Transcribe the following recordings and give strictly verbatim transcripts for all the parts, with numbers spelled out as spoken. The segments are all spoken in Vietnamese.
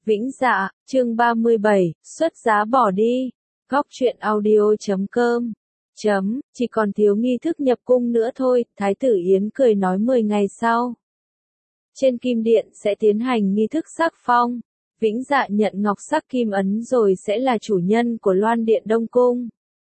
Vĩnh Dạ, chương ba mươi bảy, xuất giá bỏ đi. Góc truyện audio chấm com. Chấm, chỉ còn thiếu nghi thức nhập cung nữa thôi, Thái tử Yến cười nói mười ngày sau. Trên kim điện sẽ tiến hành nghi thức sắc phong. Vĩnh Dạ nhận ngọc sắc kim ấn rồi sẽ là chủ nhân của Loan Điện Đông Cung.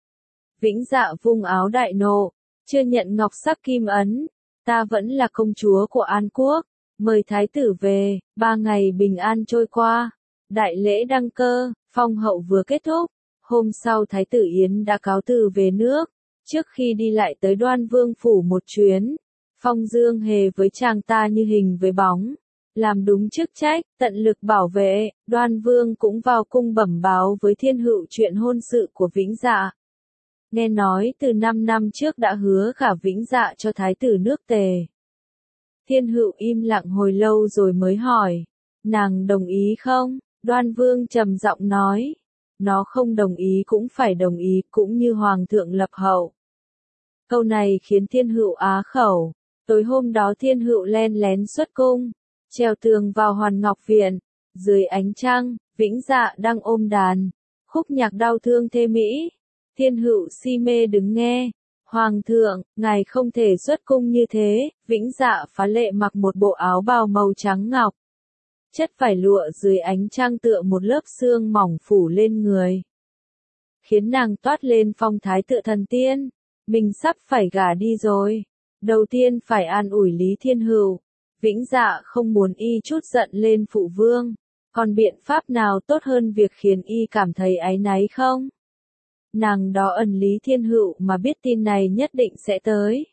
Vĩnh Dạ vung áo đại nộ, chưa nhận ngọc sắc kim ấn, ta vẫn là công chúa của An Quốc. Mời thái tử về, ba ngày bình an trôi qua. Đại lễ đăng cơ, phong hậu vừa kết thúc. Hôm sau thái tử Yến đã cáo từ về nước. Trước khi đi lại tới Đoan Vương phủ một chuyến, Phong Dương hề với chàng ta như hình với bóng. Làm đúng chức trách, tận lực bảo vệ, Đoan Vương cũng vào cung bẩm báo với Thiên Hựu chuyện hôn sự của Vĩnh Dạ. Nghe nói từ năm năm trước đã hứa gả Vĩnh Dạ cho thái tử nước Tề. Thiên Hựu im lặng hồi lâu rồi mới hỏi, nàng đồng ý không? Đoan Vương trầm giọng nói, nó không đồng ý cũng phải đồng ý, cũng như Hoàng thượng lập hậu. Câu này khiến Thiên Hựu á khẩu. Tối hôm đó Thiên Hựu len lén xuất cung, trèo tường vào Hoàn Ngọc Viện. Dưới ánh trăng, Vĩnh Dạ đang ôm đàn, khúc nhạc đau thương thê mỹ. Thiên Hựu si mê đứng nghe. Hoàng thượng, ngài không thể xuất cung như thế. Vĩnh Dạ phá lệ mặc một bộ áo bào màu trắng ngọc. Chất vải lụa dưới ánh trăng tựa một lớp sương mỏng phủ lên người, khiến nàng toát lên phong thái tựa thần tiên. Mình sắp phải gả đi rồi. Đầu tiên phải an ủi Lý Thiên Hựu. Vĩnh Dạ không muốn y chút giận lên phụ vương. Còn biện pháp nào tốt hơn việc khiến y cảm thấy áy náy không? Nàng đó ẩn Lý Thiên Hựu mà biết tin này nhất định sẽ tới.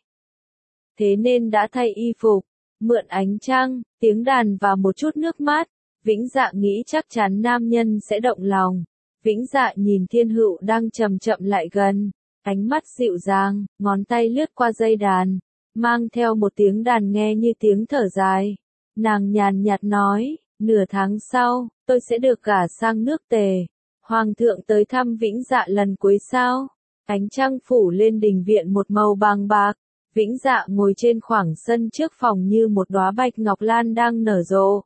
Thế nên đã thay y phục, mượn ánh trăng, tiếng đàn và một chút nước mắt. Vĩnh Dạ nghĩ chắc chắn nam nhân sẽ động lòng. Vĩnh Dạ nhìn Thiên Hựu đang chậm chậm lại gần, ánh mắt dịu dàng, ngón tay lướt qua dây đàn, mang theo một tiếng đàn nghe như tiếng thở dài. Nàng nhàn nhạt nói, nửa tháng sau, tôi sẽ được gả sang nước Tề. Hoàng thượng tới thăm Vĩnh Dạ lần cuối sao? Ánh trăng phủ lên đình viện một màu bàng bạc. Vĩnh Dạ ngồi trên khoảng sân trước phòng như một đóa bạch ngọc lan đang nở rộ.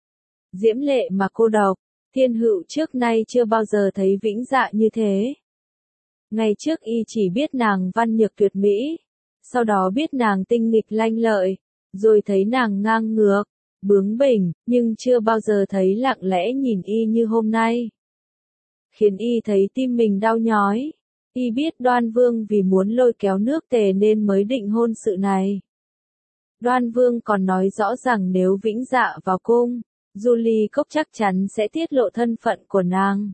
Diễm lệ mà cô độc. Thiên Hựu trước nay chưa bao giờ thấy Vĩnh Dạ như thế. Ngày trước y chỉ biết nàng văn nhược tuyệt mỹ, sau đó biết nàng tinh nghịch lanh lợi, rồi thấy nàng ngang ngược, bướng bỉnh, nhưng chưa bao giờ thấy lặng lẽ nhìn y như hôm nay. Khiến y thấy tim mình đau nhói. Y biết Đoan Vương vì muốn lôi kéo nước Tề nên mới định hôn sự này. Đoan Vương còn nói rõ rằng nếu Vĩnh Dạ vào cung, Du Ly Cốc chắc chắn sẽ tiết lộ thân phận của nàng.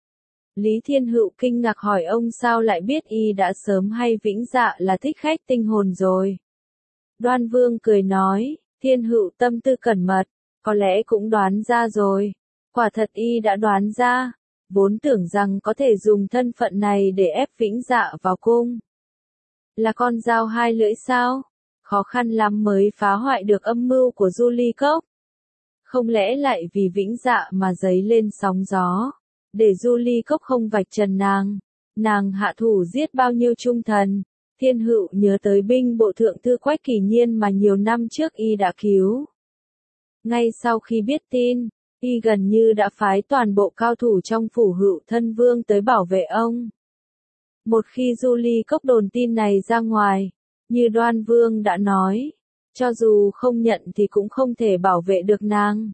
Lý Thiên Hựu kinh ngạc hỏi ông sao lại biết y đã sớm hay Vĩnh Dạ là thích khách tinh hồn rồi. Đoan Vương cười nói, Thiên Hựu tâm tư cẩn mật, có lẽ cũng đoán ra rồi. Quả thật y đã đoán ra. Vốn tưởng rằng có thể dùng thân phận này để ép Vĩnh Dạ vào cung. Là con dao hai lưỡi sao? Khó khăn lắm mới phá hoại được âm mưu của Du Ly Cốc. Không lẽ lại vì Vĩnh Dạ mà dấy lên sóng gió, để Du Ly Cốc không vạch trần nàng. Nàng hạ thủ giết bao nhiêu trung thần. Thiên Hựu nhớ tới binh bộ thượng thư Quách Kỳ Nhiên mà nhiều năm trước y đã cứu. Ngay sau khi biết tin, y gần như đã phái toàn bộ cao thủ trong phủ Hựu Thân Vương tới bảo vệ ông. Một khi Du Ly Cốc đồn tin này ra ngoài, như Đoan Vương đã nói, cho dù không nhận thì cũng không thể bảo vệ được nàng.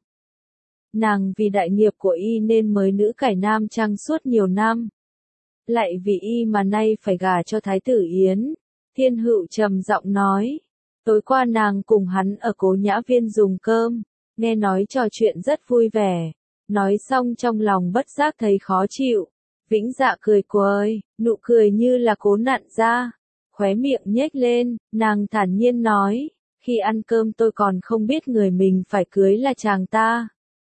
Nàng vì đại nghiệp của y nên mới nữ cải nam trang suốt nhiều năm. Lại vì y mà nay phải gả cho Thái tử Yến. Thiên Hựu trầm giọng nói, tối qua nàng cùng hắn ở Cố Nhã Viên dùng cơm. Nghe nói trò chuyện rất vui vẻ. Nói xong trong lòng bất giác thấy khó chịu. Vĩnh Dạ cười quời, nụ cười như là cố nặn ra. Khóe miệng nhếch lên, nàng thản nhiên nói, khi ăn cơm tôi còn không biết người mình phải cưới là chàng ta.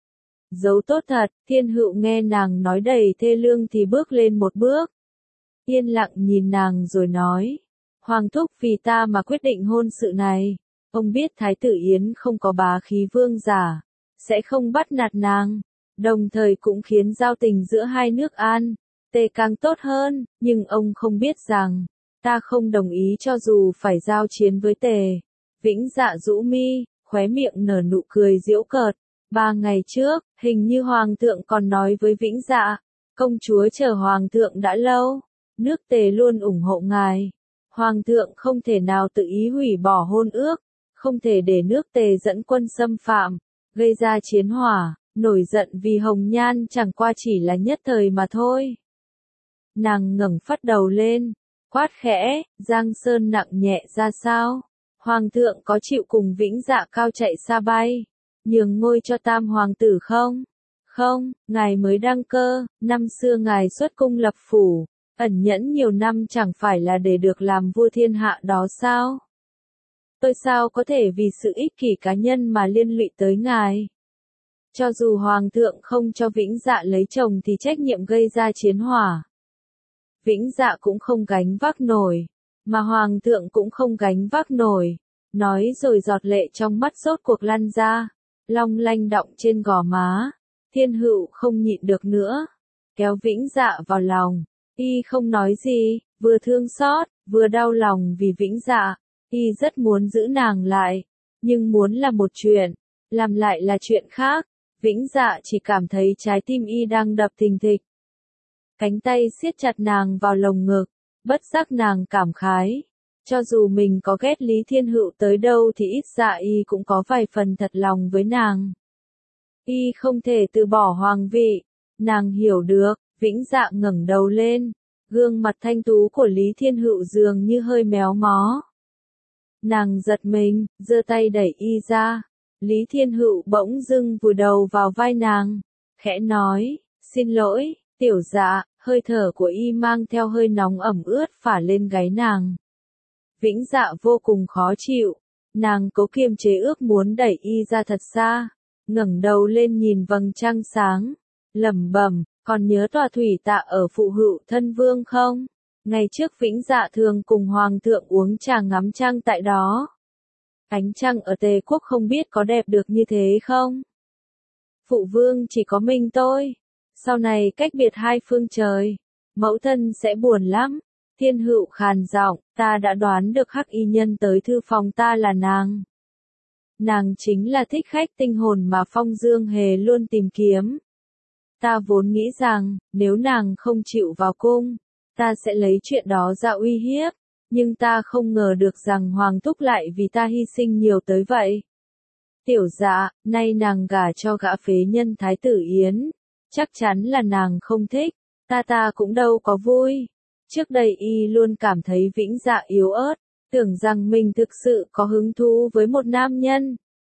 Dấu tốt thật. Thiên Hựu nghe nàng nói đầy thê lương thì bước lên một bước. Yên lặng nhìn nàng rồi nói, Hoàng thúc vì ta mà quyết định hôn sự này. Ông biết Thái tử Yến không có bá khí vương giả, sẽ không bắt nạt nàng, đồng thời cũng khiến giao tình giữa hai nước An, Tề càng tốt hơn, nhưng ông không biết rằng, ta không đồng ý cho dù phải giao chiến với Tề. Vĩnh Dạ rũ mi, khóe miệng nở nụ cười giễu cợt, Ba ngày trước, hình như hoàng thượng còn nói với Vĩnh Dạ, công chúa chờ hoàng thượng đã lâu, nước Tề luôn ủng hộ ngài. Hoàng thượng không thể nào tự ý hủy bỏ hôn ước, không thể để nước Tề dẫn quân xâm phạm, gây ra chiến hỏa, nổi giận vì Hồng Nhan chẳng qua chỉ là nhất thời mà thôi. Nàng ngẩng phát đầu lên, quát khẽ, Giang Sơn nặng nhẹ ra sao? Hoàng thượng có chịu cùng Vĩnh Dạ cao chạy xa bay, nhường ngôi cho tam hoàng tử không? Không, ngài mới đăng cơ, năm xưa ngài xuất cung lập phủ, ẩn nhẫn nhiều năm chẳng phải là để được làm vua thiên hạ đó sao? Tôi sao có thể vì sự ích kỷ cá nhân mà liên lụy tới ngài? Cho dù hoàng thượng không cho Vĩnh Dạ lấy chồng thì trách nhiệm gây ra chiến hỏa, Vĩnh Dạ cũng không gánh vác nổi, mà hoàng thượng cũng không gánh vác nổi. Nói rồi giọt lệ trong mắt rốt cuộc lăn ra, long lanh đọng trên gò má. Thiên Hựu không nhịn được nữa, kéo Vĩnh Dạ vào lòng. Y không nói gì, vừa thương xót, vừa đau lòng vì Vĩnh Dạ. Y rất muốn giữ nàng lại, nhưng muốn là một chuyện, làm lại là chuyện khác. Vĩnh Dạ chỉ cảm thấy trái tim Y đang đập thình thịch. Cánh tay siết chặt nàng vào lồng ngực, bất giác nàng cảm khái. Cho dù mình có ghét Lý Thiên Hựu tới đâu thì ít dạ Y cũng có vài phần thật lòng với nàng. Y không thể từ bỏ hoàng vị, nàng hiểu được. Vĩnh Dạ ngẩng đầu lên, gương mặt thanh tú của Lý Thiên Hựu dường như hơi méo mó. Nàng giật mình, giơ tay đẩy Y ra. Lý Thiên Hựu bỗng dưng vùi đầu vào vai nàng, khẽ nói, xin lỗi, tiểu Dạ. Hơi thở của Y mang theo hơi nóng ẩm ướt phả lên gáy nàng. Vĩnh Dạ vô cùng khó chịu, nàng cố kiềm chế ước muốn đẩy Y ra thật xa, ngẩng đầu lên nhìn vầng trăng sáng, lẩm bẩm, còn nhớ tòa thủy tạ ở Phụ Hựu Thân Vương không? Ngày trước Vĩnh Dạ thường cùng hoàng thượng uống trà ngắm trăng tại đó. Ánh trăng ở Tề Quốc không biết có đẹp được như thế không? Phụ vương chỉ có mình tôi. Sau này cách biệt hai phương trời, mẫu thân sẽ buồn lắm. Thiên Hựu khàn giọng, ta đã đoán được Hắc Y Nhân tới thư phòng ta là nàng. Nàng chính là thích khách tinh hồn mà Phong Dương Hề luôn tìm kiếm. Ta vốn nghĩ rằng, nếu nàng không chịu vào cung, ta sẽ lấy chuyện đó ra uy hiếp, nhưng ta không ngờ được rằng Hoàng thúc lại vì ta hy sinh nhiều tới vậy. Tiểu Dạ, nay nàng gả cho gã phế nhân Thái tử Yến, chắc chắn là nàng không thích, ta ta cũng đâu có vui. Trước đây Y luôn cảm thấy Vĩnh Dạ yếu ớt, tưởng rằng mình thực sự có hứng thú với một nam nhân.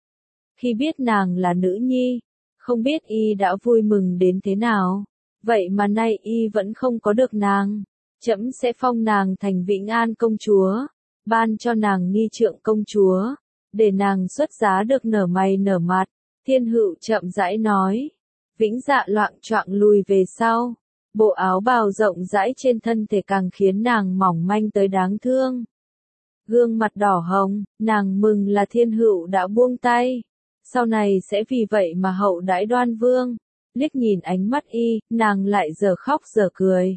Khi biết nàng là nữ nhi, không biết Y đã vui mừng đến thế nào. Vậy mà nay Y vẫn không có được nàng. Trẫm sẽ phong nàng thành Vĩnh An công chúa, ban cho nàng nghi trượng công chúa, để nàng xuất giá được nở mày nở mặt. Thiên Hựu chậm rãi nói. Vĩnh Dạ loạng choạng lùi về sau. Bộ áo bào rộng rãi trên thân thể càng khiến nàng mỏng manh tới đáng thương. Gương mặt đỏ hồng, nàng mừng là Thiên Hựu đã buông tay. Sau này sẽ vì vậy mà hậu đãi Đoan Vương. Liếc nhìn ánh mắt Y, nàng lại giờ khóc giờ cười.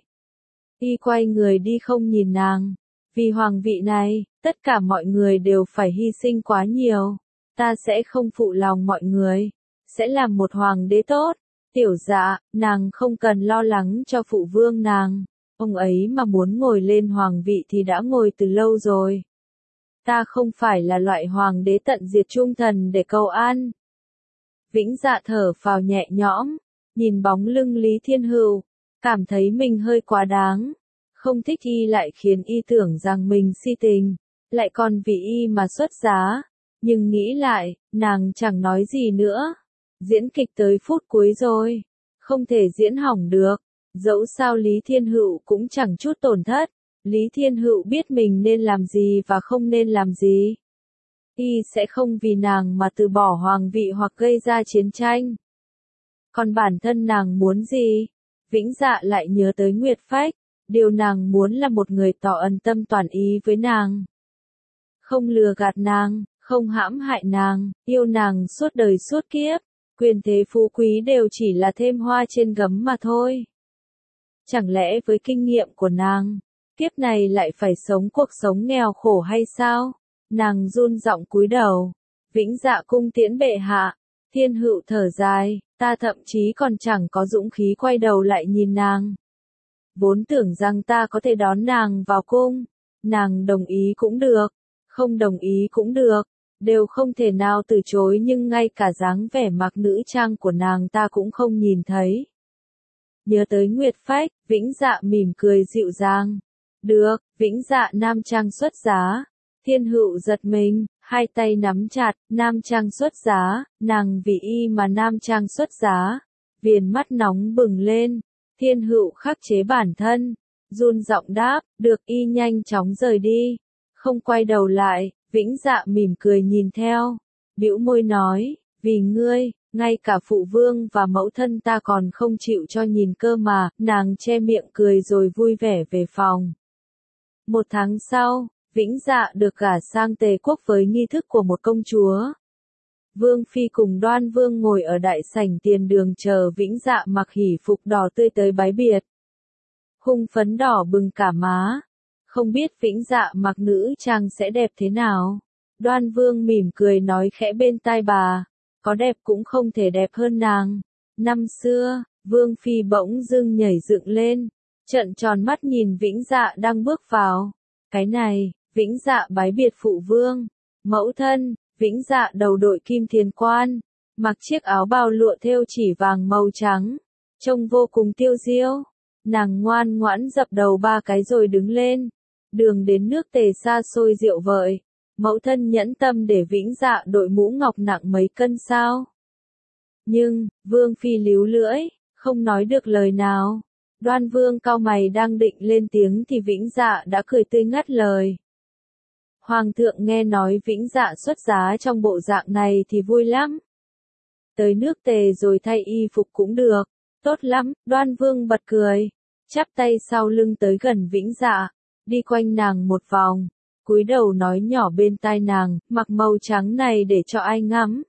Y quay người đi không nhìn nàng. Vì hoàng vị này, tất cả mọi người đều phải hy sinh quá nhiều. Ta sẽ không phụ lòng mọi người. Sẽ làm một hoàng đế tốt. Tiểu Dạ, nàng không cần lo lắng cho phụ vương nàng. Ông ấy mà muốn ngồi lên hoàng vị thì đã ngồi từ lâu rồi. Ta không phải là loại hoàng đế tận diệt trung thần để cầu an. Vĩnh Dạ thở phào nhẹ nhõm, nhìn bóng lưng Lý Thiên Hựu, cảm thấy mình hơi quá đáng. Không thích Y lại khiến Y tưởng rằng mình si tình, lại còn vì Y mà xuất giá. Nhưng nghĩ lại, nàng chẳng nói gì nữa. Diễn kịch tới phút cuối rồi, không thể diễn hỏng được. Dẫu sao Lý Thiên Hựu cũng chẳng chút tổn thất. Lý Thiên Hựu biết mình nên làm gì và không nên làm gì. Y sẽ không vì nàng mà từ bỏ hoàng vị hoặc gây ra chiến tranh. Còn bản thân nàng muốn gì? Vĩnh Dạ lại nhớ tới Nguyệt Phách. Điều nàng muốn là một người tỏ ân tâm toàn ý với nàng. Không lừa gạt nàng, không hãm hại nàng, yêu nàng suốt đời suốt kiếp. Quyền thế phú quý đều chỉ là thêm hoa trên gấm mà thôi. Chẳng lẽ với kinh nghiệm của nàng, kiếp này lại phải sống cuộc sống nghèo khổ hay sao? Nàng run giọng cúi đầu. Vĩnh Dạ cung tiễn bệ hạ. Thiên Hựu thở dài, ta thậm chí còn chẳng có dũng khí quay đầu lại nhìn nàng. Vốn tưởng rằng ta có thể đón nàng vào cung, nàng đồng ý cũng được, không đồng ý cũng được, đều không thể nào từ chối, nhưng ngay cả dáng vẻ mặc nữ trang của nàng ta cũng không nhìn thấy. Nhớ tới Nguyệt Phách, Vĩnh Dạ mỉm cười dịu dàng. Được, Vĩnh Dạ nam trang xuất giá. Thiên Hựu giật mình, hai tay nắm chặt, nam trang xuất giá, nàng vì y mà nam trang xuất giá. Viền mắt nóng bừng lên, Thiên Hựu khắc chế bản thân, run giọng đáp, được, y nhanh chóng rời đi. Không quay đầu lại, Vĩnh Dạ mỉm cười nhìn theo, bĩu môi nói, vì ngươi, ngay cả phụ vương và mẫu thân ta còn không chịu cho nhìn cơ mà. Nàng che miệng cười rồi vui vẻ về phòng. Một tháng sau, Vĩnh Dạ được gả sang Tề quốc với nghi thức của một công chúa. Vương Phi cùng Đoan Vương ngồi ở đại sảnh tiền đường chờ Vĩnh Dạ mặc hỷ phục đỏ tươi tới bái biệt. Hung phấn đỏ bừng cả má. Không biết Vĩnh Dạ mặc nữ trang sẽ đẹp thế nào. Đoan Vương mỉm cười nói khẽ bên tai bà, có đẹp cũng không thể đẹp hơn nàng. Năm xưa, Vương Phi bỗng dưng nhảy dựng lên, trợn tròn mắt nhìn Vĩnh Dạ đang bước vào. Cái này, Vĩnh Dạ bái biệt phụ vương, mẫu thân. Vĩnh Dạ đầu đội kim thiền quan, mặc chiếc áo bào lụa thêu chỉ vàng màu trắng, trông vô cùng tiêu diêu. Nàng ngoan ngoãn dập đầu ba cái rồi đứng lên. Đường đến nước Tề xa xôi rượu vợi, mẫu thân nhẫn tâm để Vĩnh Dạ đội mũ ngọc nặng mấy cân sao? Nhưng, Vương Phi líu lưỡi, không nói được lời nào. Đoan Vương cau mày đang định lên tiếng thì Vĩnh Dạ đã cười tươi ngắt lời. Hoàng thượng nghe nói Vĩnh Dạ xuất giá trong bộ dạng này thì vui lắm. Tới nước Tề rồi thay y phục cũng được, tốt lắm. Đoan Vương bật cười, chắp tay sau lưng tới gần Vĩnh Dạ, đi quanh nàng một vòng, cúi đầu nói nhỏ bên tai nàng, mặc màu trắng này để cho ai ngắm.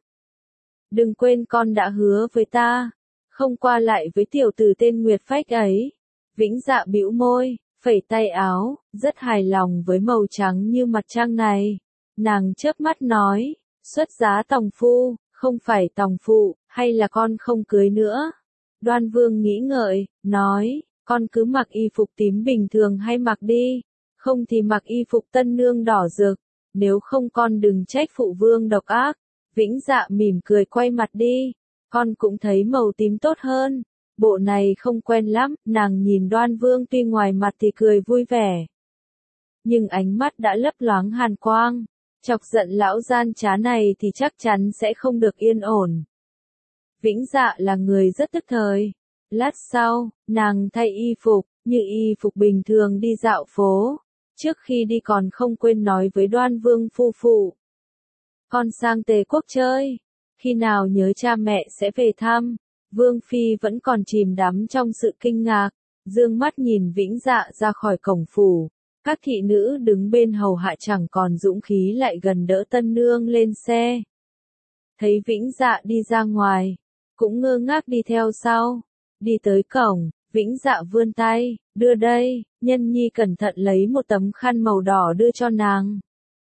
Đừng quên con đã hứa với ta, không qua lại với tiểu tử tên Nguyệt Phách ấy. Vĩnh Dạ bĩu môi, phẩy tay áo, rất hài lòng với màu trắng như mặt trăng này. Nàng chớp mắt nói, xuất giá tòng phu, không phải tòng phụ, hay là con không cưới nữa? Đoan Vương nghĩ ngợi, nói, con cứ mặc y phục tím bình thường hay mặc đi, không thì mặc y phục tân nương đỏ rực, nếu không con đừng trách phụ vương độc ác. Vĩnh Dạ mỉm cười quay mặt đi, con cũng thấy màu tím tốt hơn. Bộ này không quen lắm. Nàng nhìn Đoan Vương tuy ngoài mặt thì cười vui vẻ, nhưng ánh mắt đã lấp loáng hàn quang. Chọc giận lão gian trá này thì chắc chắn sẽ không được yên ổn. Vĩnh Dạ là người rất tức thời. Lát sau, nàng thay y phục, như y phục bình thường đi dạo phố. Trước khi đi còn không quên nói với Đoan Vương phu phụ, con sang Tề quốc chơi, khi nào nhớ cha mẹ sẽ về thăm. Vương Phi vẫn còn chìm đắm trong sự kinh ngạc, dương mắt nhìn Vĩnh Dạ ra khỏi cổng phủ. Các thị nữ đứng bên hầu hạ chẳng còn dũng khí lại gần đỡ tân nương lên xe. Thấy Vĩnh Dạ đi ra ngoài, cũng ngơ ngác đi theo sau. Đi tới cổng, Vĩnh Dạ vươn tay, đưa đây. Nhân nhi cẩn thận lấy một tấm khăn màu đỏ đưa cho nàng.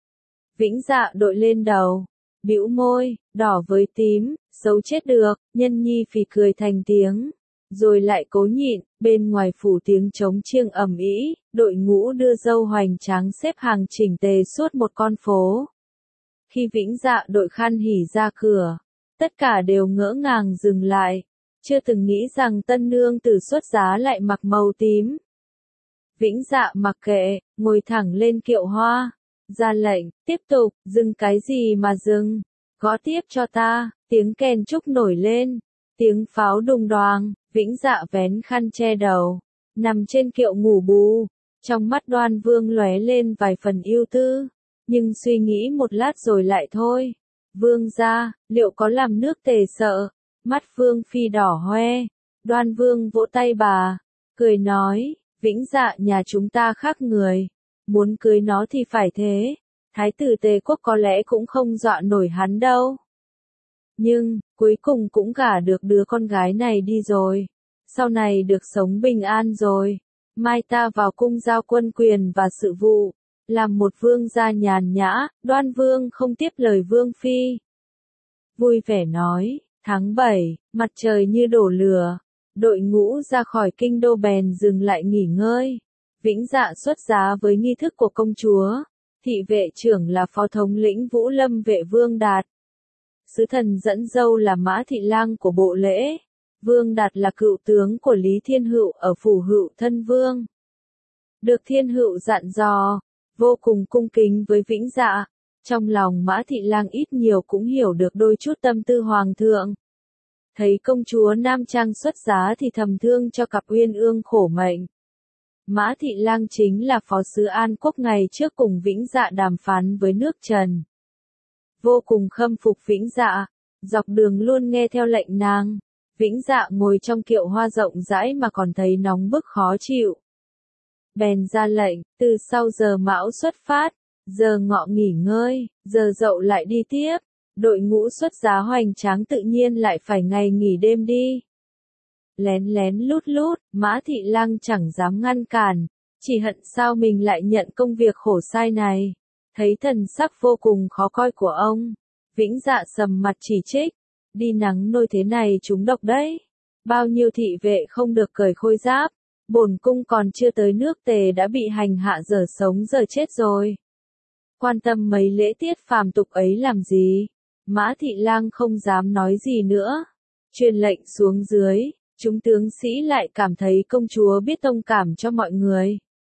Vĩnh Dạ đội lên đầu, bĩu môi, đỏ với tím, xấu chết được. Nhân nhi phì cười thành tiếng, rồi lại cố nhịn. Bên ngoài phủ tiếng trống chiêng ầm ĩ, đội ngũ đưa dâu hoành tráng xếp hàng chỉnh tề suốt một con phố. Khi Vĩnh Dạ đội khăn hỉ ra cửa, tất cả đều ngỡ ngàng dừng lại, chưa từng nghĩ rằng tân nương tử xuất giá lại mặc màu tím. Vĩnh Dạ mặc kệ, ngồi thẳng lên kiệu hoa, ra lệnh, tiếp tục. Dừng cái gì mà dừng, gõ tiếp cho ta. Tiếng kèn trúc nổi lên, tiếng pháo đùng đoàng. Vĩnh Dạ vén khăn che đầu, nằm trên kiệu ngủ bù. Trong mắt Đoan Vương lóe lên vài phần ưu tư, nhưng suy nghĩ một lát rồi lại thôi. Vương gia, liệu có làm nước Tề sợ? Mắt Vương Phi đỏ hoe. Đoan Vương vỗ tay bà, cười nói, Vĩnh Dạ nhà chúng ta khác người, muốn cưới nó thì phải thế. Thái tử Tề quốc có lẽ cũng không dọa nổi hắn đâu. Nhưng, cuối cùng cũng gả được đứa con gái này đi rồi. Sau này được sống bình an rồi. Mai ta vào cung giao quân quyền và sự vụ, làm một vương gia nhàn nhã. Đoan Vương không tiếp lời Vương Phi, vui vẻ nói, Tháng bảy, mặt trời như đổ lửa, đội ngũ ra khỏi kinh đô bèn dừng lại nghỉ ngơi. Vĩnh Dạ xuất giá với nghi thức của công chúa, thị vệ trưởng là phó thống lĩnh Vũ Lâm vệ Vương Đạt. Sứ thần dẫn dâu là Mã Thị Lang của bộ lễ. Vương Đạt là cựu tướng của Lý Thiên Hựu ở phủ Hựu Thân Vương. Được Thiên Hựu dặn dò, vô cùng cung kính với Vĩnh Dạ. Trong lòng Mã Thị Lang ít nhiều cũng hiểu được đôi chút tâm tư hoàng thượng. Thấy công chúa Nam Trang xuất giá thì thầm thương cho cặp uyên ương khổ mệnh. Mã Thị Lang chính là phó sứ An Quốc ngày trước cùng Vĩnh Dạ đàm phán với nước Trần. Vô cùng khâm phục Vĩnh Dạ, dọc đường luôn nghe theo lệnh nàng. Vĩnh Dạ ngồi trong kiệu hoa rộng rãi mà còn thấy nóng bức khó chịu. Bèn ra lệnh, từ sau giờ mão xuất phát, giờ ngọ nghỉ ngơi, giờ dậu lại đi tiếp. Đội ngũ xuất giá hoành tráng tự nhiên lại phải ngày nghỉ đêm đi. Lén lén lút lút, Mã Thị Lang chẳng dám ngăn cản, chỉ hận sao mình lại nhận công việc khổ sai này. Thấy thần sắc vô cùng khó coi của ông, Vĩnh Dạ sầm mặt chỉ trích, đi nắng nôi thế này trúng độc đấy. Bao nhiêu thị vệ không được cởi khôi giáp, bổn cung còn chưa tới nước Tề đã bị hành hạ dở sống dở chết rồi. Quan tâm mấy lễ tiết phàm tục ấy làm gì? Mã Thị Lang không dám nói gì nữa. Truyền lệnh xuống dưới, chúng tướng sĩ lại cảm thấy công chúa biết thông cảm cho mọi người.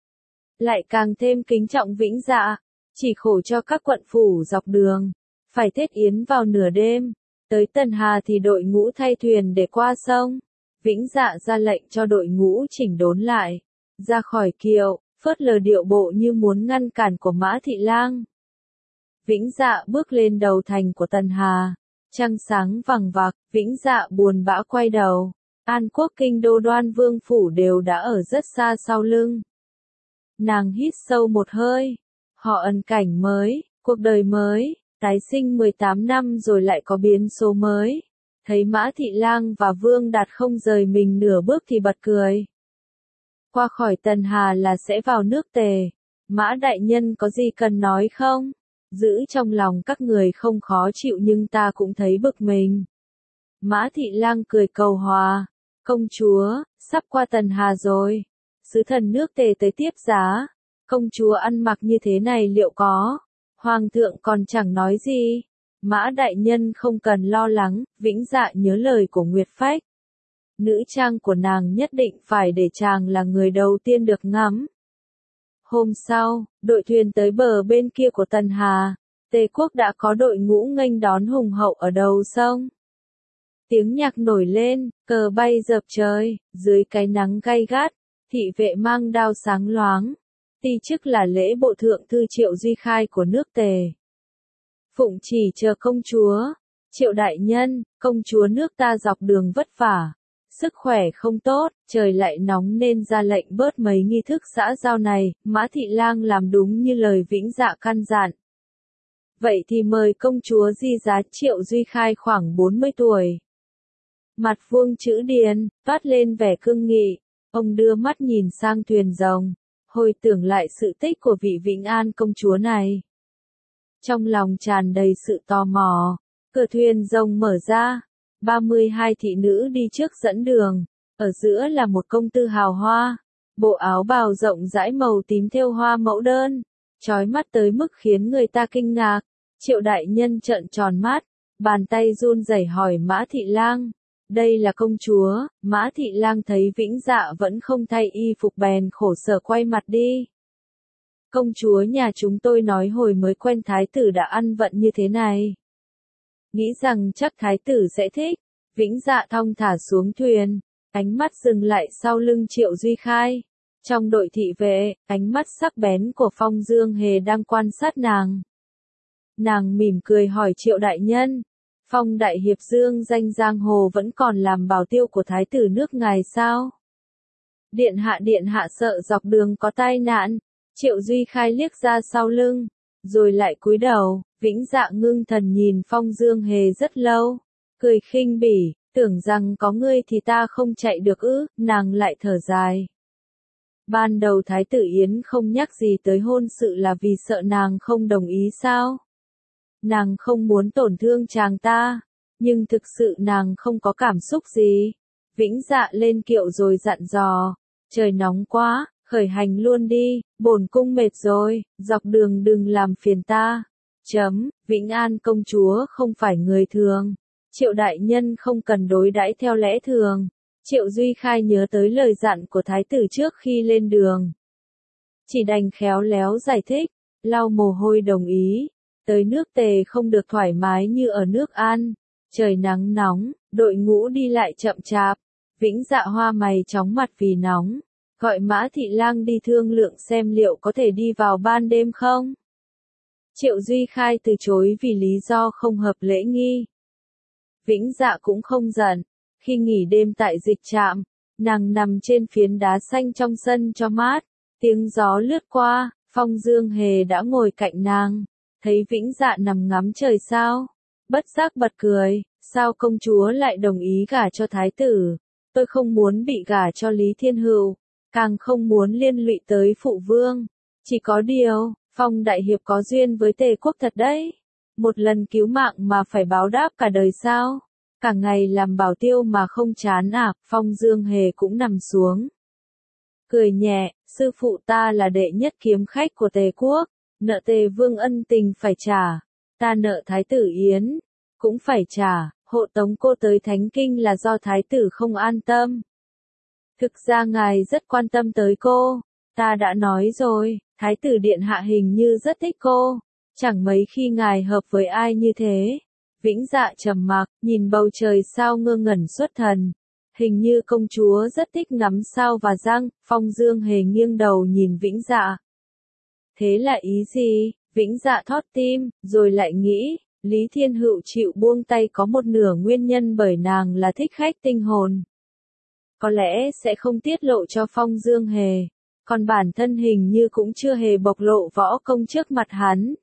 Lại càng thêm kính trọng Vĩnh Dạ, chỉ khổ cho các quận phủ dọc đường. Phải thiết yến vào nửa đêm, tới Tân Hà thì đội ngũ thay thuyền để qua sông. Vĩnh Dạ ra lệnh cho đội ngũ chỉnh đốn lại, ra khỏi kiệu, phớt lờ điệu bộ như muốn ngăn cản của Mã Thị Lang. Vĩnh Dạ bước lên đầu thành của Tân Hà, trăng sáng vằng vặc, Vĩnh Dạ buồn bã quay đầu. An Quốc kinh đô Đoan Vương phủ đều đã ở rất xa sau lưng. Nàng hít sâu một hơi, họ ân cảnh mới, cuộc đời mới, tái sinh mười tám năm rồi lại có biến số mới. Thấy Mã Thị Lang và Vương Đạt không rời mình nửa bước thì bật cười. Qua khỏi Tân Hà là sẽ vào nước Tề. Mã đại nhân có gì cần nói không? Giữ trong lòng các người không khó chịu nhưng ta cũng thấy bực mình. Mã Thị Lang cười cầu hòa. Công chúa, sắp qua Tân Hà rồi. Sứ thần nước Tề tới tiếp giá. Công chúa ăn mặc như thế này liệu có? Hoàng thượng còn chẳng nói gì. Mã đại nhân không cần lo lắng, Vĩnh Dạ nhớ lời của Nguyệt Phách. Nữ trang của nàng nhất định phải để chàng là người đầu tiên được ngắm. Hôm sau, đội thuyền tới bờ bên kia của Tân Hà, Tề quốc đã có đội ngũ nghênh đón hùng hậu ở đầu sông. Tiếng nhạc nổi lên, cờ bay dợp trời, dưới cái nắng gay gắt, thị vệ mang đao sáng loáng. Ti chức là lễ bộ thượng thư Triệu Duy Khai của nước Tề. Phụng chỉ chờ công chúa. Triệu đại nhân, công chúa nước ta dọc đường vất vả. Sức khỏe không tốt, trời lại nóng nên ra lệnh bớt mấy nghi thức xã giao này. Mã Thị Lang làm đúng như lời Vĩnh Dạ căn dặn. Vậy thì mời công chúa di giá. Triệu Duy Khai khoảng bốn mươi tuổi. Mặt vuông chữ điền, toát lên vẻ cương nghị. Ông đưa mắt nhìn sang thuyền rồng, hồi tưởng lại sự tích của vị Vĩnh An công chúa này. Trong lòng tràn đầy sự tò mò, cửa thuyền rồng mở ra, ba mươi hai thị nữ đi trước dẫn đường, ở giữa là một công tử hào hoa, bộ áo bào rộng rãi màu tím thêu hoa mẫu đơn, chói mắt tới mức khiến người ta kinh ngạc. Triệu đại nhân trợn tròn mắt, bàn tay run rẩy hỏi Mã Thị Lang, đây là công chúa. Mã Thị Lang thấy Vĩnh Dạ vẫn không thay y phục bèn khổ sở quay mặt đi. Công chúa nhà chúng tôi nói hồi mới quen thái tử đã ăn vận như thế này. Nghĩ rằng chắc thái tử sẽ thích. Vĩnh Dạ thong thả xuống thuyền, ánh mắt dừng lại sau lưng Triệu Duy Khai. Trong đội thị vệ, ánh mắt sắc bén của Phong Dương Hề đang quan sát nàng. Nàng mỉm cười hỏi Triệu đại nhân, Phong đại hiệp dương danh giang hồ vẫn còn làm bảo tiêu của thái tử nước ngài sao? Điện hạ điện hạ sợ dọc đường có tai nạn. Triệu Duy Khai liếc ra sau lưng, rồi lại cúi đầu. Vĩnh Dạ ngưng thần nhìn Phong Dương Hề rất lâu, cười khinh bỉ, tưởng rằng có ngươi thì ta không chạy được ư? Nàng lại thở dài. Ban đầu thái tử Yến không nhắc gì tới hôn sự là vì sợ nàng không đồng ý sao? Nàng không muốn tổn thương chàng ta, Nhưng thực sự nàng không có cảm xúc gì. Vĩnh Dạ lên kiệu rồi dặn dò, trời nóng quá, khởi hành luôn đi, bổn cung mệt rồi, dọc đường đừng làm phiền ta. Chấm, Vĩnh An công chúa không phải người thường. Triệu đại nhân không cần đối đãi theo lẽ thường. Triệu Duy Khai nhớ tới lời dặn của thái tử trước khi lên đường. Chỉ đành khéo léo giải thích, lau mồ hôi đồng ý. Tới nước Tề không được thoải mái như ở nước An. Trời nắng nóng, đội ngũ đi lại chậm chạp. Vĩnh Dạ hoa mày chóng mặt vì nóng. Gọi Mã Thị Lang đi thương lượng xem liệu có thể đi vào ban đêm không. Triệu Duy Khai từ chối vì lý do không hợp lễ nghi. Vĩnh Dạ cũng không giận. Khi nghỉ đêm tại dịch trạm, nàng nằm trên phiến đá xanh trong sân cho mát. Tiếng gió lướt qua, Phong Dương Hề đã ngồi cạnh nàng. Thấy Vĩnh Dạ nằm ngắm trời sao. Bất giác bật cười, sao công chúa lại đồng ý gả cho thái tử. Tôi không muốn bị gả cho Lý Thiên Hữu, càng không muốn liên lụy tới phụ vương. Chỉ có điều, Phong đại hiệp có duyên với Tề quốc thật đấy. Một lần cứu mạng mà phải báo đáp cả đời sao? Cả ngày làm bảo tiêu mà không chán à? Phong Dương Hề cũng nằm xuống. Cười nhẹ, sư phụ ta là đệ nhất kiếm khách của Tề quốc, nợ Tề vương ân tình phải trả. Ta nợ thái tử Yến, cũng phải trả. Hộ tống cô tới Thánh Kinh là do thái tử không an tâm. Thực ra ngài rất quan tâm tới cô. Ta đã nói rồi, thái tử điện hạ hình như rất thích cô. Chẳng mấy khi ngài hợp với ai như thế. Vĩnh Dạ trầm mặc, nhìn bầu trời sao ngơ ngẩn xuất thần. Hình như công chúa rất thích ngắm sao và răng. Phong Dương Hề nghiêng đầu nhìn Vĩnh Dạ. Thế là ý gì? Vĩnh Dạ thót tim, rồi lại nghĩ. Lý Thiên Hữu chịu buông tay có một nửa nguyên nhân bởi nàng là thích khách tinh hồn. Có lẽ sẽ không tiết lộ cho Phong Dương Hề. Còn bản thân hình như cũng chưa hề bộc lộ võ công trước mặt hắn.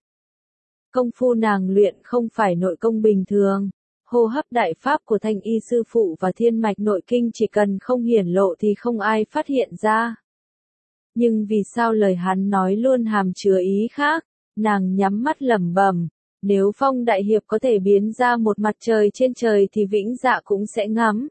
Công phu nàng luyện không phải nội công bình thường. Hô hấp đại pháp của Thanh Y sư phụ và thiên mạch nội kinh chỉ cần không hiển lộ thì không ai phát hiện ra. Nhưng vì sao lời hắn nói luôn hàm chứa ý khác, nàng nhắm mắt lẩm bẩm. Nếu Phong đại hiệp có thể biến ra một mặt trời trên trời thì Vĩnh Dạ cũng sẽ ngắm.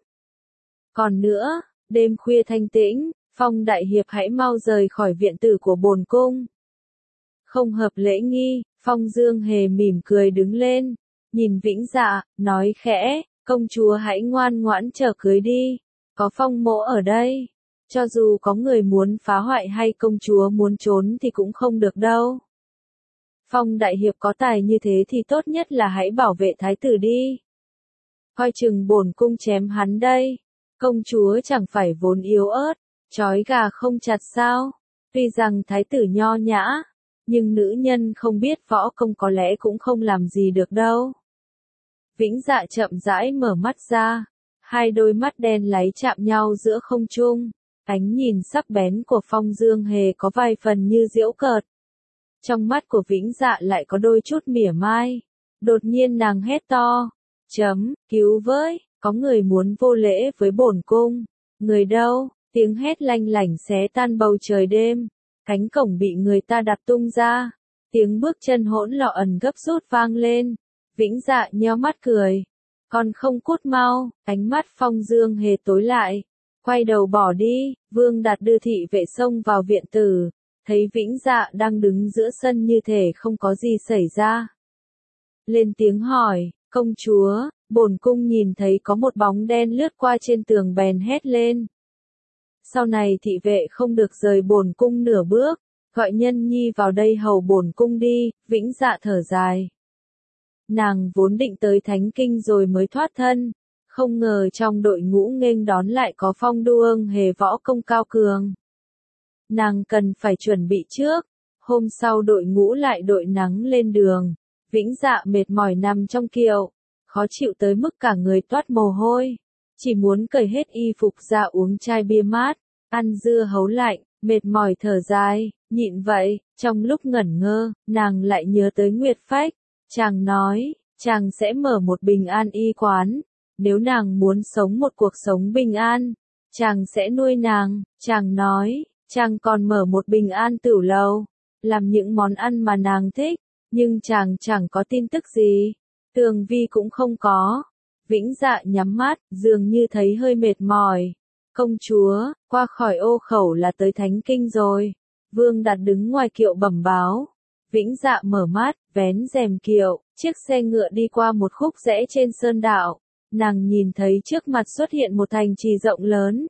Còn nữa, đêm khuya thanh tĩnh, Phong đại hiệp hãy mau rời khỏi viện tử của bổn cung. Không hợp lễ nghi, Phong Dương Hề mỉm cười đứng lên, nhìn Vĩnh Dạ, nói khẽ, công chúa hãy ngoan ngoãn chờ cưới đi, có Phong mỗ ở đây. Cho dù có người muốn phá hoại hay công chúa muốn trốn thì cũng không được đâu. Phong đại hiệp có tài như thế thì tốt nhất là hãy bảo vệ thái tử đi. Coi chừng bổn cung chém hắn đây. Công chúa chẳng phải vốn yếu ớt, trói gà không chặt sao. Tuy rằng thái tử nho nhã, nhưng nữ nhân không biết võ công có lẽ cũng không làm gì được đâu. Vĩnh Dạ chậm rãi mở mắt ra, hai đôi mắt đen láy chạm nhau giữa không trung, ánh nhìn sắc bén của Phong Dương Hề có vài phần như giễu cợt. Trong mắt của Vĩnh Dạ lại có đôi chút mỉa mai. Đột nhiên nàng hét to, chấm, cứu với, có người muốn vô lễ với bổn cung. Người đâu? Tiếng hét lanh lảnh xé tan bầu trời đêm. Cánh cổng bị người ta đặt tung ra. Tiếng bước chân hỗn lọ ẩn gấp rút vang lên. Vĩnh Dạ nheo mắt cười. Còn không cút mau, ánh mắt Phong Dương Hề tối lại. Quay đầu bỏ đi, Vương Đạt đưa thị vệ xông vào viện tử. Thấy Vĩnh Dạ đang đứng giữa sân như thể không có gì xảy ra. Lên tiếng hỏi, công chúa, bổn cung nhìn thấy có một bóng đen lướt qua trên tường bèn hét lên. Sau này thị vệ không được rời bổn cung nửa bước, gọi nhân nhi vào đây hầu bổn cung đi. Vĩnh Dạ thở dài. Nàng vốn định tới Thánh Kinh rồi mới thoát thân, không ngờ trong đội ngũ nghênh đón lại có Phong Dương Hề võ công cao cường. Nàng cần phải chuẩn bị trước. Hôm sau đội ngũ lại đội nắng lên đường. Vĩnh Dạ mệt mỏi nằm trong kiệu, khó chịu tới mức cả người toát mồ hôi. Chỉ muốn cởi hết y phục ra uống chai bia mát, ăn dưa hấu lạnh, mệt mỏi thở dài, nhịn vậy. Trong lúc ngẩn ngơ, nàng lại nhớ tới Nguyệt Phách. Chàng nói, chàng sẽ mở một bình an y quán. Nếu nàng muốn sống một cuộc sống bình an, chàng sẽ nuôi nàng. Chàng nói, chàng còn mở một bình an tửu lầu, làm những món ăn mà nàng thích, nhưng chàng chẳng có tin tức gì. Tường Vi cũng không có. Vĩnh Dạ nhắm mắt, dường như thấy hơi mệt mỏi. Công chúa, qua khỏi ô khẩu là tới Thánh Kinh rồi. Vương Đạt đứng ngoài kiệu bẩm báo. Vĩnh Dạ mở mắt, vén rèm kiệu, chiếc xe ngựa đi qua một khúc rẽ trên sơn đạo. Nàng nhìn thấy trước mặt xuất hiện một thành trì rộng lớn.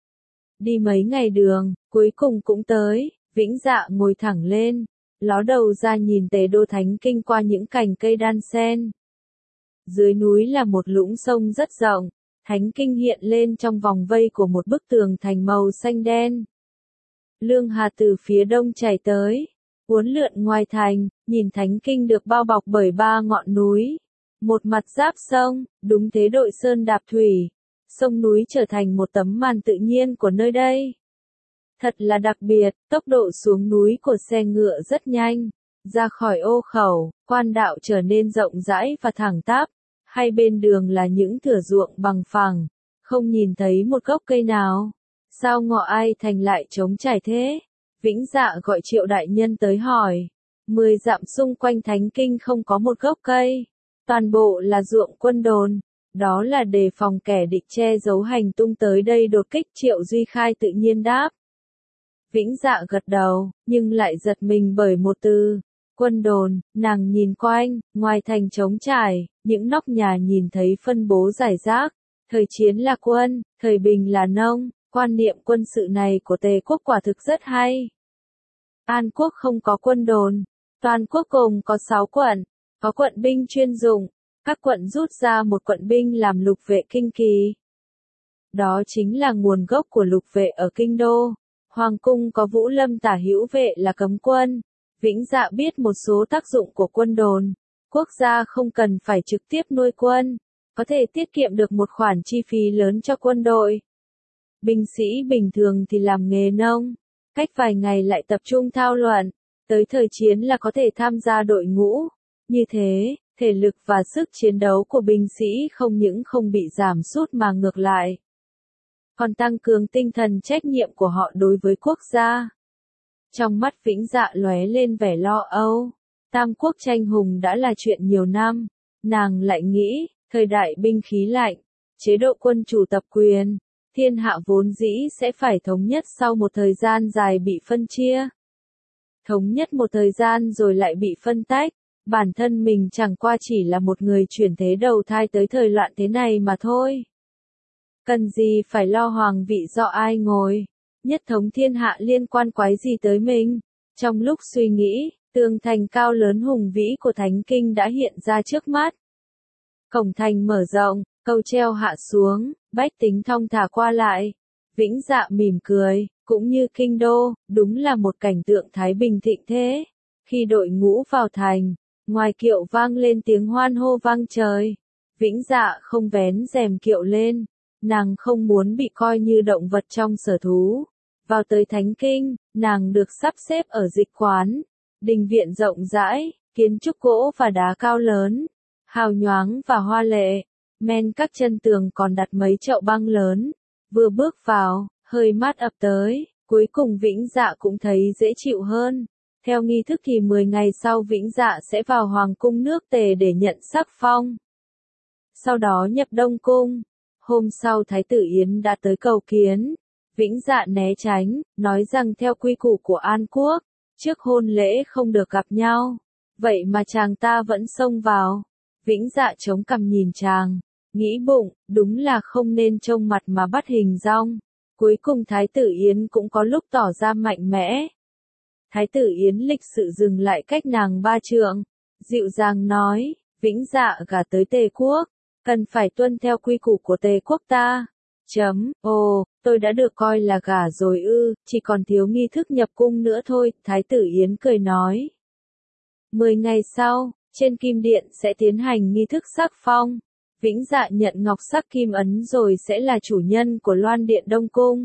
Đi mấy ngày đường, cuối cùng cũng tới. Vĩnh Dạ ngồi thẳng lên, ló đầu ra nhìn tề đô Thánh Kinh qua những cành cây đan sen. Dưới núi là một lũng sông rất rộng, Thánh Kinh hiện lên trong vòng vây của một bức tường thành màu xanh đen. Lương Hà từ phía đông chảy tới, uốn lượn ngoài thành, nhìn Thánh Kinh được bao bọc bởi ba ngọn núi. Một mặt giáp sông, đúng thế đội sơn đạp thủy. Sông núi trở thành một tấm màn tự nhiên của nơi đây. Thật là đặc biệt, tốc độ xuống núi của xe ngựa rất nhanh. Ra khỏi ô khẩu, quan đạo trở nên rộng rãi và thẳng tắp. Hai bên đường là những thửa ruộng bằng phẳng, không nhìn thấy một gốc cây nào. Sao ngọ ai thành lại trống trải thế? Vĩnh Dạ gọi Triệu đại nhân tới hỏi. Mười dặm xung quanh Thánh Kinh không có một gốc cây. Toàn bộ là ruộng quân đồn. Đó là đề phòng kẻ địch che giấu hành tung tới đây đột kích. Triệu Duy Khai tự nhiên đáp. Vĩnh Dạ gật đầu, nhưng lại giật mình bởi một từ. Quân đồn, nàng nhìn quanh, ngoài thành trống trải, những nóc nhà nhìn thấy phân bố rải rác. Thời chiến là quân, thời bình là nông, quan niệm quân sự này của Tề quốc quả thực rất hay. An quốc không có quân đồn, toàn quốc gồm có sáu quận, có quận binh chuyên dụng, các quận rút ra một quận binh làm lục vệ kinh kỳ. Đó chính là nguồn gốc của lục vệ ở kinh đô. Hoàng cung có Vũ Lâm Tả Hữu vệ là cấm quân. Vĩnh Dạ biết một số tác dụng của quân đồn. Quốc gia không cần phải trực tiếp nuôi quân, có thể tiết kiệm được một khoản chi phí lớn cho quân đội. Binh sĩ bình thường thì làm nghề nông, cách vài ngày lại tập trung thao luận, tới thời chiến là có thể tham gia đội ngũ. Như thế, thể lực và sức chiến đấu của binh sĩ không những không bị giảm sút mà ngược lại, còn tăng cường tinh thần trách nhiệm của họ đối với quốc gia. Trong mắt Vĩnh Dạ lóe lên vẻ lo âu. Tam quốc tranh hùng đã là chuyện nhiều năm, nàng lại nghĩ, thời đại binh khí lạnh, chế độ quân chủ tập quyền, thiên hạ vốn dĩ sẽ phải thống nhất sau một thời gian dài bị phân chia. Thống nhất một thời gian rồi lại bị phân tách, bản thân mình chẳng qua chỉ là một người chuyển thế đầu thai tới thời loạn thế này mà thôi. Cần gì phải lo hoàng vị do ai ngồi, nhất thống thiên hạ liên quan quái gì tới mình. Trong lúc suy nghĩ, tường thành cao lớn hùng vĩ của Thánh Kinh đã hiện ra trước mắt. Cổng thành mở rộng, cầu treo hạ xuống, bách tính thong thả qua lại. Vĩnh Dạ mỉm cười, cũng như kinh đô, đúng là một cảnh tượng thái bình thịnh thế. Khi đội ngũ vào thành, ngoài kiệu vang lên tiếng hoan hô vang trời. Vĩnh Dạ không vén rèm kiệu lên, nàng không muốn bị coi như động vật trong sở thú. Vào tới Thánh Kinh, nàng được sắp xếp ở dịch quán. Đình viện rộng rãi, kiến trúc gỗ và đá cao lớn, hào nhoáng và hoa lệ. Men các chân tường còn đặt mấy chậu băng lớn. Vừa bước vào, hơi mát ập tới, cuối cùng Vĩnh Dạ cũng thấy dễ chịu hơn. Theo nghi thức thì mười ngày sau Vĩnh Dạ sẽ vào Hoàng cung nước Tề để nhận sắc phong. Sau đó nhập Đông cung. Hôm sau Thái tử Yến đã tới cầu kiến. Vĩnh Dạ né tránh, nói rằng theo quy củ của An quốc, trước hôn lễ không được gặp nhau. Vậy mà chàng ta vẫn xông vào. Vĩnh Dạ chống cằm nhìn chàng, nghĩ bụng, đúng là không nên trông mặt mà bắt hình dong. Cuối cùng Thái tử Yến cũng có lúc tỏ ra mạnh mẽ. Thái tử Yến lịch sự dừng lại cách nàng ba trượng, dịu dàng nói, Vĩnh Dạ gả tới Tề quốc, cần phải tuân theo quy củ của Tề quốc ta. Chấm, ồ, tôi đã được coi là gả rồi ư, chỉ còn thiếu nghi thức nhập cung nữa thôi, Thái tử Yến cười nói. Mười ngày sau, trên kim điện sẽ tiến hành nghi thức sắc phong. Vĩnh Dạ nhận ngọc sắc kim ấn rồi sẽ là chủ nhân của Loan điện Đông cung.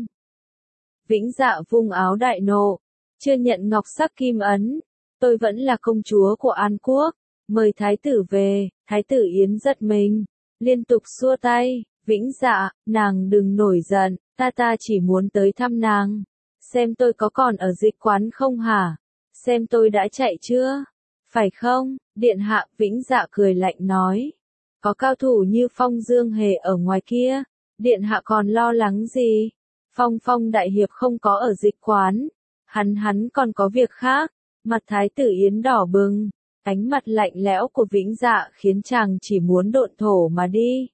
Vĩnh Dạ vung áo đại nộ, chưa nhận ngọc sắc kim ấn, tôi vẫn là công chúa của An quốc, mời thái tử về. Thái tử Yến giật mình, liên tục xua tay. Vĩnh Dạ, nàng đừng nổi giận, ta ta chỉ muốn tới thăm nàng. Xem tôi có còn ở dịch quán không hả? Xem tôi đã chạy chưa? Phải không, điện hạ? Vĩnh Dạ cười lạnh nói. Có cao thủ như Phong Dương Hề ở ngoài kia, điện hạ còn lo lắng gì? Phong Phong đại hiệp không có ở dịch quán, hắn hắn còn có việc khác. Mặt Thái tử Yến đỏ bừng, ánh mặt lạnh lẽo của Vĩnh Dạ khiến chàng chỉ muốn độn thổ mà đi.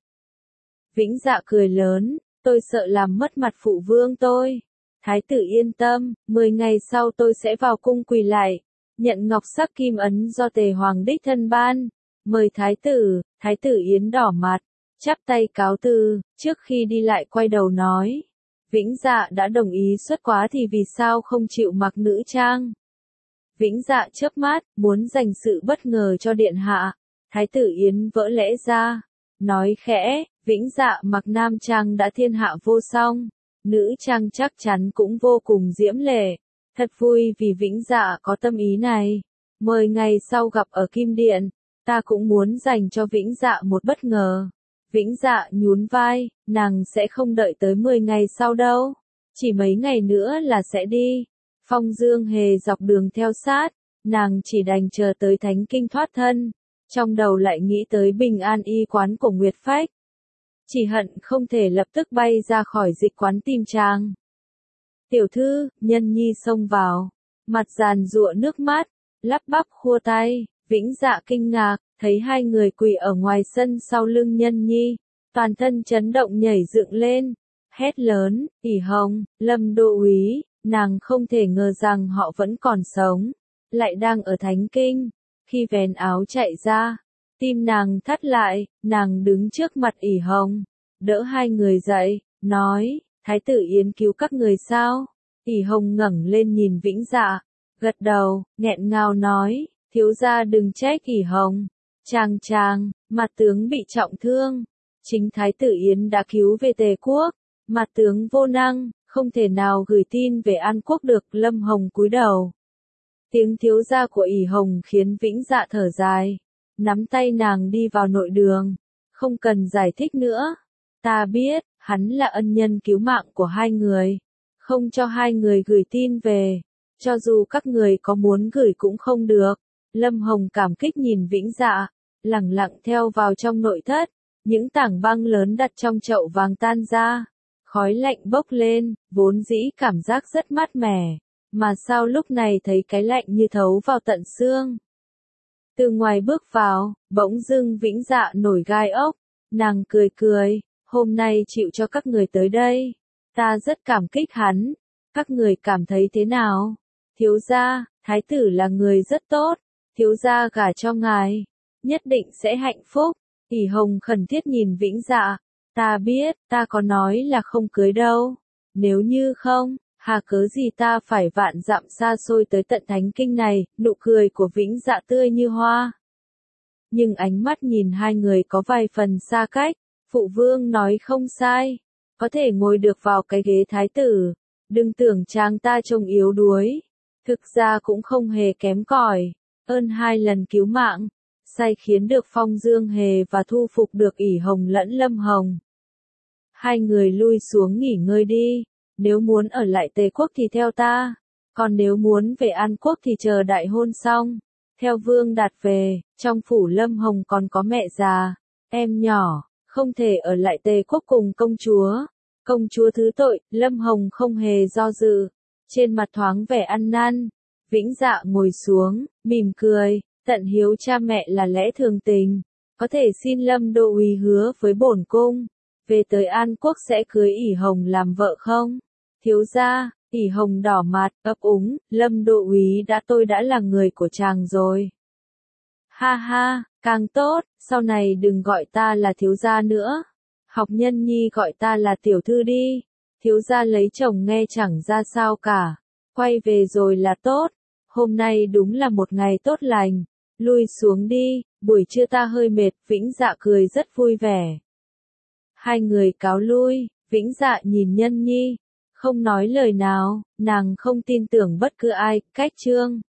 Vĩnh Dạ cười lớn, tôi sợ làm mất mặt phụ vương tôi. Thái tử yên tâm, mười ngày sau tôi sẽ vào cung quỳ lại, nhận ngọc sắc kim ấn do Tề Hoàng đích thân ban. Mời Thái tử. Thái tử Yến đỏ mặt, chắp tay cáo từ, trước khi đi lại quay đầu nói. Vĩnh Dạ đã đồng ý xuất quá thì vì sao không chịu mặc nữ trang? Vĩnh Dạ chớp mắt, muốn dành sự bất ngờ cho điện hạ. Thái tử Yến vỡ lẽ ra, nói khẽ, Vĩnh Dạ mặc nam trang đã thiên hạ vô song, nữ trang chắc chắn cũng vô cùng diễm lệ. Thật vui vì Vĩnh Dạ có tâm ý này. Mười ngày sau gặp ở Kim Điện, ta cũng muốn dành cho Vĩnh Dạ một bất ngờ. Vĩnh Dạ nhún vai, nàng sẽ không đợi tới mười ngày sau đâu, chỉ mấy ngày nữa là sẽ đi. Phong Dương Hề dọc đường theo sát, nàng chỉ đành chờ tới Thánh Kinh thoát thân, trong đầu lại nghĩ tới Bình An y quán của Nguyệt Phách. Chỉ hận không thể lập tức bay ra khỏi dịch quán tìm chàng. Tiểu thư, Nhân Nhi xông vào, mặt giàn giụa nước mắt, lắp bắp khua tay. Vĩnh Dạ kinh ngạc, thấy hai người quỳ ở ngoài sân sau lưng Nhân Nhi, toàn thân chấn động nhảy dựng lên, hét lớn, ỉ hồng, Lâm đô úy, nàng không thể ngờ rằng họ vẫn còn sống, lại đang ở Thánh Kinh. Khi vén áo chạy ra, tim nàng thắt lại, nàng đứng trước mặt ỉ hồng, đỡ hai người dậy, nói, Thái tử Yến cứu các người sao? ỉ hồng ngẩng lên nhìn Vĩnh Dạ, gật đầu, nghẹn ngào nói, thiếu gia đừng trách ỉ hồng. Chàng chàng, mặt tướng bị trọng thương. Chính Thái tử Yến đã cứu về Tề quốc. Mặt tướng vô năng, không thể nào gửi tin về An quốc được. Lâm Hồng cúi đầu. Tiếng thiếu gia của ỉ hồng khiến Vĩnh Dạ thở dài. Nắm tay nàng đi vào nội đường. Không cần giải thích nữa. Ta biết, hắn là ân nhân cứu mạng của hai người. Không cho hai người gửi tin về. Cho dù các người có muốn gửi cũng không được. Lâm Hồng cảm kích nhìn Vĩnh Dạ, lẳng lặng theo vào trong nội thất, những tảng băng lớn đặt trong chậu vàng tan ra, khói lạnh bốc lên, vốn dĩ cảm giác rất mát mẻ, mà sao lúc này thấy cái lạnh như thấu vào tận xương. Từ ngoài bước vào, bỗng dưng Vĩnh Dạ nổi gai ốc, nàng cười cười, hôm nay chịu cho các người tới đây, ta rất cảm kích hắn, các người cảm thấy thế nào? Thiếu gia, thái tử là người rất tốt. Thiếu gia gả cho ngài, nhất định sẽ hạnh phúc. ỉ hồng khẩn thiết nhìn Vĩnh Dạ, ta biết, ta có nói là không cưới đâu. Nếu như không, hà cớ gì ta phải vạn dặm xa xôi tới tận Thánh Kinh này. Nụ cười của Vĩnh Dạ tươi như hoa. Nhưng ánh mắt nhìn hai người có vài phần xa cách. Phụ vương nói không sai, có thể ngồi được vào cái ghế thái tử. Đừng tưởng chàng ta trông yếu đuối, thực ra cũng không hề kém cỏi. Ơn hai lần cứu mạng, say khiến được Phong Dương Hề và thu phục được ỉ hồng lẫn Lâm Hồng. Hai người lui xuống nghỉ ngơi đi, nếu muốn ở lại Tề quốc thì theo ta, còn nếu muốn về An quốc thì chờ đại hôn xong, theo Vương Đạt về. Trong phủ Lâm Hồng còn có mẹ già, em nhỏ, không thể ở lại Tề quốc cùng công chúa. Công chúa thứ tội. Lâm Hồng không hề do dự, trên mặt thoáng vẻ ăn năn. Vĩnh Dạ ngồi xuống, mỉm cười, tận hiếu cha mẹ là lẽ thường tình, có thể xin Lâm đô úy hứa với bổn cung, về tới An quốc sẽ cưới ỉ hồng làm vợ không? Thiếu gia, ỉ hồng đỏ mặt, ấp úng, Lâm đô úy đã tôi đã là người của chàng rồi. Ha ha, càng tốt, sau này đừng gọi ta là thiếu gia nữa, học Nhân Nhi gọi ta là tiểu thư đi. Thiếu gia lấy chồng nghe chẳng ra sao cả, quay về rồi là tốt. Hôm nay đúng là một ngày tốt lành, lui xuống đi, buổi trưa ta hơi mệt. Vĩnh Dạ cười rất vui vẻ. Hai người cáo lui, Vĩnh Dạ nhìn Nhân Nhi, không nói lời nào, nàng không tin tưởng bất cứ ai. Cách chương